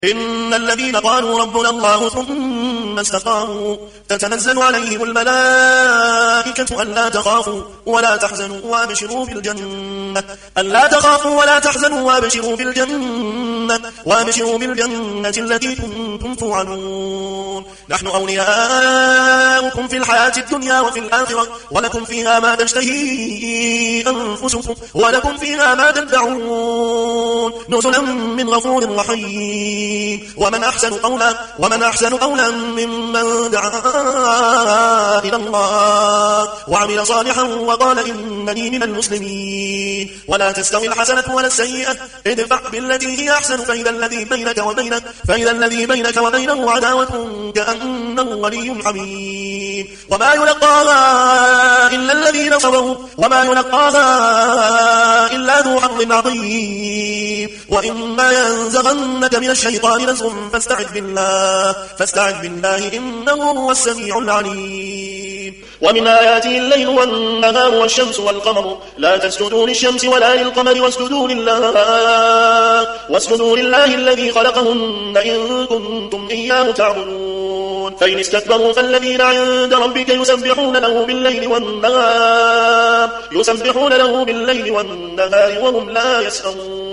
إن الذين قالوا ربنا الله ثم استقاموا تتنزل عليهم الملائكة ألا تخافوا ولا تحزنوا وابشروا بالجنة التي كنتم توعدون نحن أولياؤكم في الحياة الدنيا وفي الآخرة ولكم فيها ما تشتهي أنفسكم ولكم فيها ما تدعون نزلا من غفور رحيم ومن أحسن قولا ممن دعا إلى الله وعمل صالحا وقال إنني من المسلمين ولا تستوي الحسنة ولا السيئة ادفع بالتي هي أحسن فإذا الذي بينك وبينه عداوة كأنه ولي حميم وما يلقاها إلا الذين صبروا وما يلقاها إلا ذو حظ عظيم وإما ينزغنك من الشيطان نزغ فاستعذ بالله إنه هو السميع العليم ومن آياته الليل والنهار والشمس والقمر لا تسجدوا للشمس ولا للقمر واسجدوا لله الذي خلقهن إن كنتم إياه تعبدون فإن استكبروا فالذين عند ربك يسبحون له بالليل والنهار وهم لا يسأمون